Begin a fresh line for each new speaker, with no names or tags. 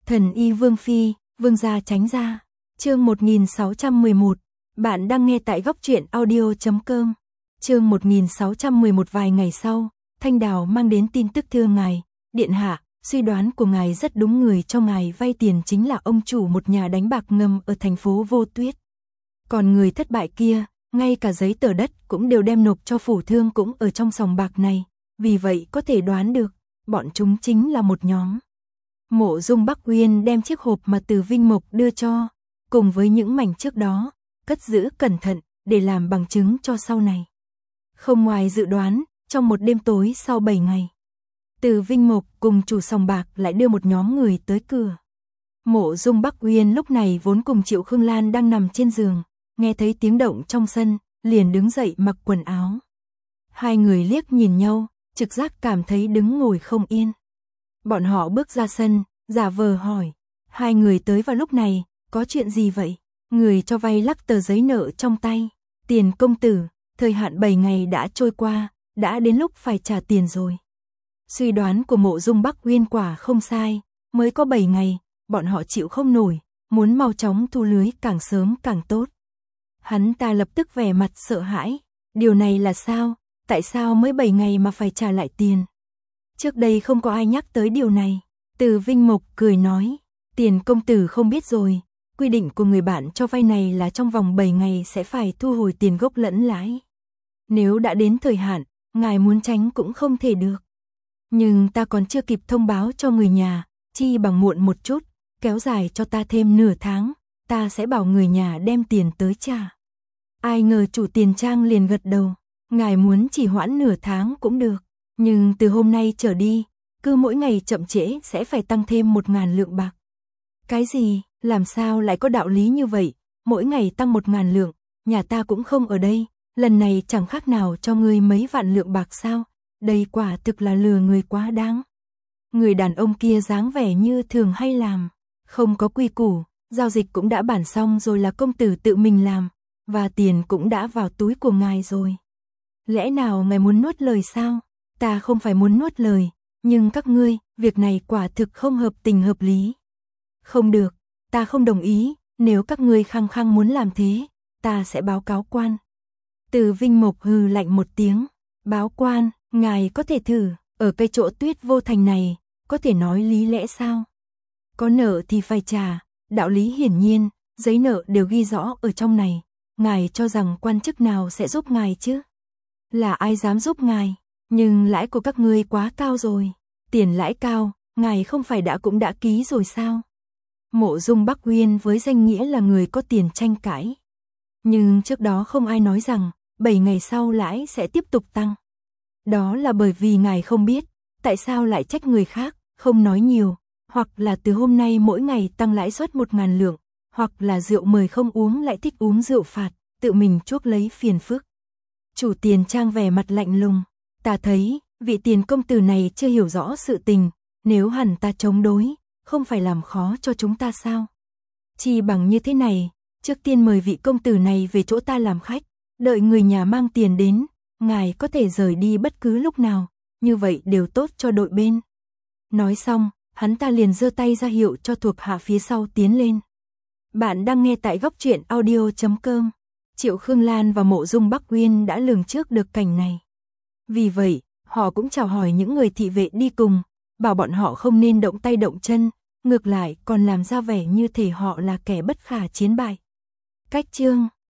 Thần y Vương Phi, Vương gia tránh ra. Chương 1611. Bạn đang nghe tại góc truyện audio.com. Chương 1611. Vài ngày sau, Thanh Đào mang đến tin tức thưa ngài, điện hạ, suy đoán của ngài rất đúng, người cho ngài vay tiền chính là ông chủ một nhà đánh bạc ngầm ở thành phố Vô Tuyết. Còn người thất bại kia, ngay cả giấy tờ đất cũng đều đem nộp cho phủ thương cũng ở trong sòng bạc này, vì vậy có thể đoán được, bọn chúng chính là một nhóm. Mộ Dung Bắc Uyên đem chiếc hộp mà Từ Vinh Mộc đưa cho, cùng với những mảnh trước đó, cất giữ cẩn thận, để làm bằng chứng cho sau này. Không ngoài dự đoán, trong một đêm tối sau 7 ngày, Từ Vinh Mộc cùng chủ sòng bạc lại đưa một nhóm người tới cửa. Mộ Dung Bắc Uyên lúc này vốn cùng Triệu Khương Lan đang nằm trên giường, nghe thấy tiếng động trong sân, liền đứng dậy mặc quần áo. Hai người liếc nhìn nhau, trực giác cảm thấy đứng ngồi không yên. Bọn họ bước ra sân, giả vờ hỏi, hai người tới vào lúc này, có chuyện gì vậy? Người cho vay lắc tờ giấy nợ trong tay, Tiền công tử, thời hạn 7 ngày đã trôi qua, đã đến lúc phải trả tiền rồi. Suy đoán của Mộ Dung Bắc Uyên quả không sai, mới có 7 ngày, bọn họ chịu không nổi, muốn mau chóng thu lưới càng sớm càng tốt. Hắn ta lập tức vẻ mặt sợ hãi, điều này là sao? Tại sao mới 7 ngày mà phải trả lại tiền? Trước đây không có ai nhắc tới điều này. Từ Vinh Mộc cười nói, Tiền công tử không biết rồi, quy định của người bạn cho vay này là trong vòng 7 ngày sẽ phải thu hồi tiền gốc lẫn lãi. Nếu đã đến thời hạn, ngài muốn tránh cũng không thể được. Nhưng ta còn chưa kịp thông báo cho người nhà, chi bằng muộn một chút, kéo dài cho ta thêm nửa tháng, ta sẽ bảo người nhà đem tiền tới trả. Ai ngờ chủ tiền trang liền gật đầu, ngài muốn chỉ hoãn nửa tháng cũng được, nhưng từ hôm nay trở đi, cứ mỗi ngày chậm trễ sẽ phải tăng thêm 1.000 lượng bạc. Cái gì, làm sao lại có đạo lý như vậy, mỗi ngày tăng 1.000 lượng, nhà ta cũng không ở đây, lần này chẳng khác nào cho ngươi mấy vạn lượng bạc sao, đây quả thực là lừa người quá đáng. Người đàn ông kia dáng vẻ như thường hay làm, không có quy củ, giao dịch cũng đã bản xong rồi là công tử tự mình làm, và tiền cũng đã vào túi của ngài rồi. Lẽ nào ngài muốn nuốt lời sao? Ta không phải muốn nuốt lời, nhưng các ngươi, việc này quả thực không hợp tình hợp lý. Không được, ta không đồng ý, nếu các ngươi khăng khăng muốn làm thế, ta sẽ báo cáo quan. Từ Vinh Mộc hừ lạnh một tiếng, báo quan, ngài có thể thử, ở cái chỗ Tuyết Vô Thành này, có thể nói lý lẽ sao? Có nợ thì phải trả, đạo lý hiển nhiên, giấy nợ đều ghi rõ ở trong này, ngài cho rằng quan chức nào sẽ giúp ngài chứ? Là ai dám giúp ngài? Nhưng lãi của các ngươi quá cao rồi, tiền lãi cao, ngài không phải cũng đã ký rồi sao? Mộ Dung Bắc Uyên với danh nghĩa là người có tiền tranh cãi. Nhưng trước đó không ai nói rằng 7 ngày sau lãi sẽ tiếp tục tăng. Đó là bởi vì ngài không biết, tại sao lại trách người khác, không nói nhiều, hoặc là từ hôm nay mỗi ngày tăng lãi suất 1.000 lượng, hoặc là rượu mời không uống lại thích uống rượu phạt, tự mình chuốc lấy phiền phức. Chủ tiền trang vẻ mặt lạnh lùng, ta thấy, vị Tiền công tử này chưa hiểu rõ sự tình, nếu hẳn ta chống đối, không phải làm khó cho chúng ta sao? Chi bằng như thế này, trước tiên mời vị công tử này về chỗ ta làm khách, đợi người nhà mang tiền đến, ngài có thể rời đi bất cứ lúc nào, như vậy đều tốt cho đội bên. Nói xong, hắn ta liền giơ tay ra hiệu cho thuộc hạ phía sau tiến lên. Bạn đang nghe tại góc truyện audio.com. Triệu Khương Lan và Mộ Dung Bắc Uyên đã lường trước được cảnh này. Vì vậy, họ cũng chào hỏi những người thị vệ đi cùng, bảo bọn họ không nên động tay động chân, ngược lại còn làm ra vẻ như thể họ là kẻ bất khả chiến bại. Cách chương